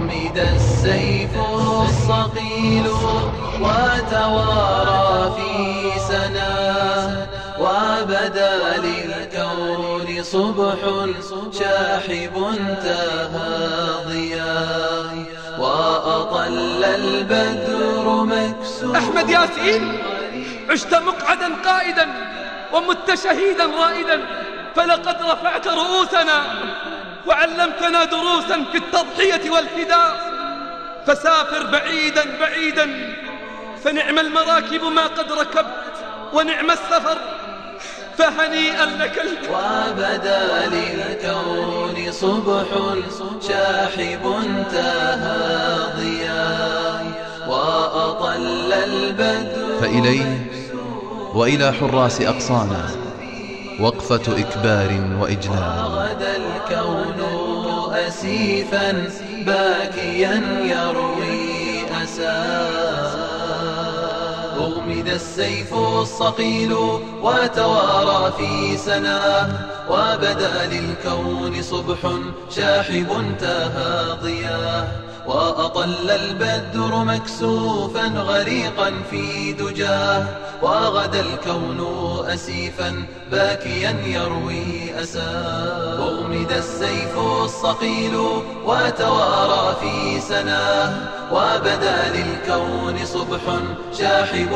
أغمد السيف الصقيل وتوارى في سناه وبدا للكون صبح شاحب تهاضيا وأطل البدر مكسور. أحمد ياسين، عشت مقعدا قائدا ومت شهيدا رائدا، فلقد رفعت رؤوسنا وعلمتنا دروسا في التضحية والفداء. فسافر بعيدا بعيدا، فنعم المراكب ما قد ركبت ونعم السفر، فهنيئا لك وبدا للكون صبح شاحب تهاضيا وأطل البدر. فإليه وإلى حراس أقصانا وقفة إكبار وإجلال. غدا الكون أسيفا باكيا يروي أساه. أغمد السيف الصقيل وتوارى في سناه وبدا للكون صبح شاحب تهاضيا وأطل البدر مكسوفا غريقا في دجاه وغدا الكون أسيفا باكيا يروي أساه. أغمد السيف الصقيل وتوارى في سناه وبدا للكون صبح شاحب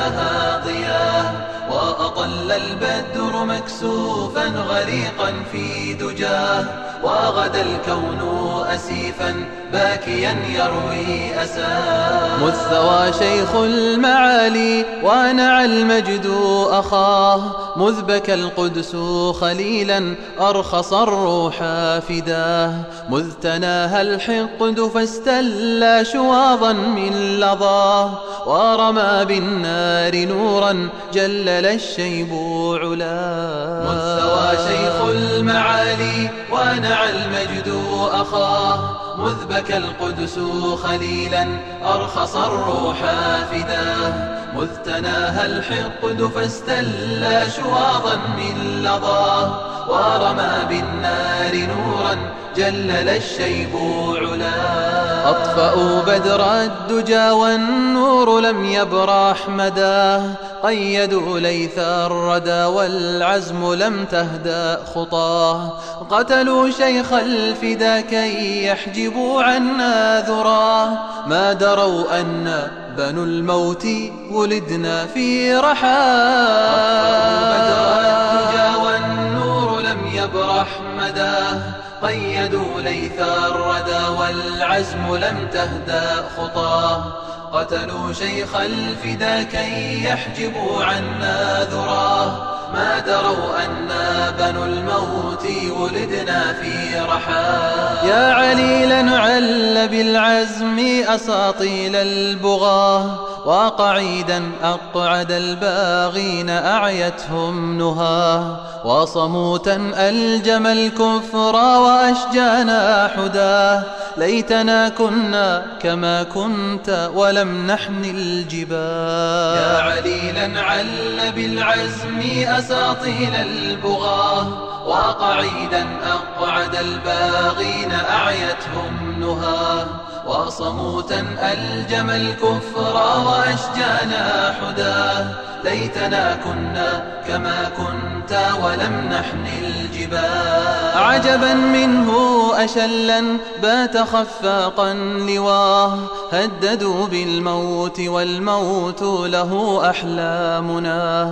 تهاضيا وأطل البدر مكسوفا غريقا في دجاه وغدا الكون أسيفا باكيا يروي أساه. مذ ثوى شيخ المعالي ونعى المجد أخاه، مذ بكى القدس خليلا أرخص الروح فداه، مذ تناهى الحقد فاستلى شواظا من لظاه ورمى بالنار نورا جلل الشيب علاه. مذ ثوى شيخ المعالي ونعى المجد أخاه، مذ بكى القدس خليلا أرخص الروح فداه، مذ تناهى الحقد فاستلى شواظا من لظاه ورمى بالنار نورا جلل الشيب علاه. أطفأوا بدر الدجى والنور لم يبرح مداه، قيدوا ليث الردى والعزم لم تهدأ خطاه، قتلوا شيخ الفدا كي يحجبوا عنا ذراه، ما دروا أن بنو الموت ولدنا في رحاه. بدر الدجى والنور لم يبرح مداه، قيدوا ليث الردى والعزم لم تهدأ خطاه، قتلوا شيخ الفدا كي يحجبوا عنا ذراه، ما دروا أنا بنو الموت ولدنا في رحاه. يا عليلا عل بالعزم أساطيل البغاه، وقعيدا أقعد الباغين أعيتهم نهاه، وصموتا ألجم الكفر وأشجانا حداه، ليتنا كنا كما كنت ولم نحن الجباه. يا عليلا عل بالعزم أساطيل البغاه، وقعيدا أقعد الباغين أعيتهم نهاه، وصموتا ألجم الكفر وأشجانا حداه، ليتنا كنا كما كنت ولم نحن الجباه. عجبا منه أشلا بات خفاقا لواه، هددوا بالموت والموت له أحلامنا،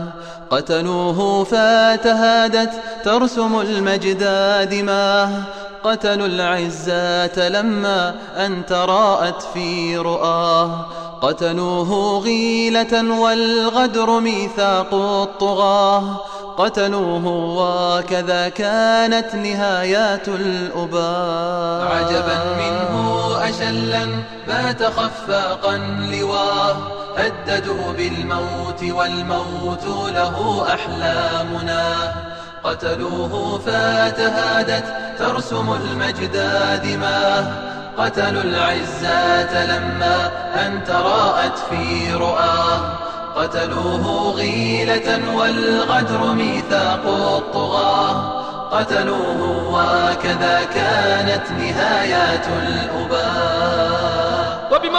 قتلوه فتهادت ترسم المجد دماه، قتلوا العزات لما أن تراءت في رؤاه، قتلوه غيلة والغدر ميثاق الطغاة، قتلوه وكذا كانت نهايات الأباء. عجبا منه أشلا بات خفاقا لواه، هددوا بالموت والموت له أحلامنا، قتلوه فتهادت ترسم المجد دماه، قتلوا العزات لما أن تراءت في رؤاه، قتلوه غيلة والغدر ميثاق الطغاة، قتلوه وكذا كانت نهايات الأباء.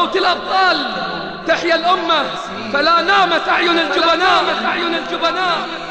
موت الأبطال تحيا الأمة، فلا نامت أعين الجبناء.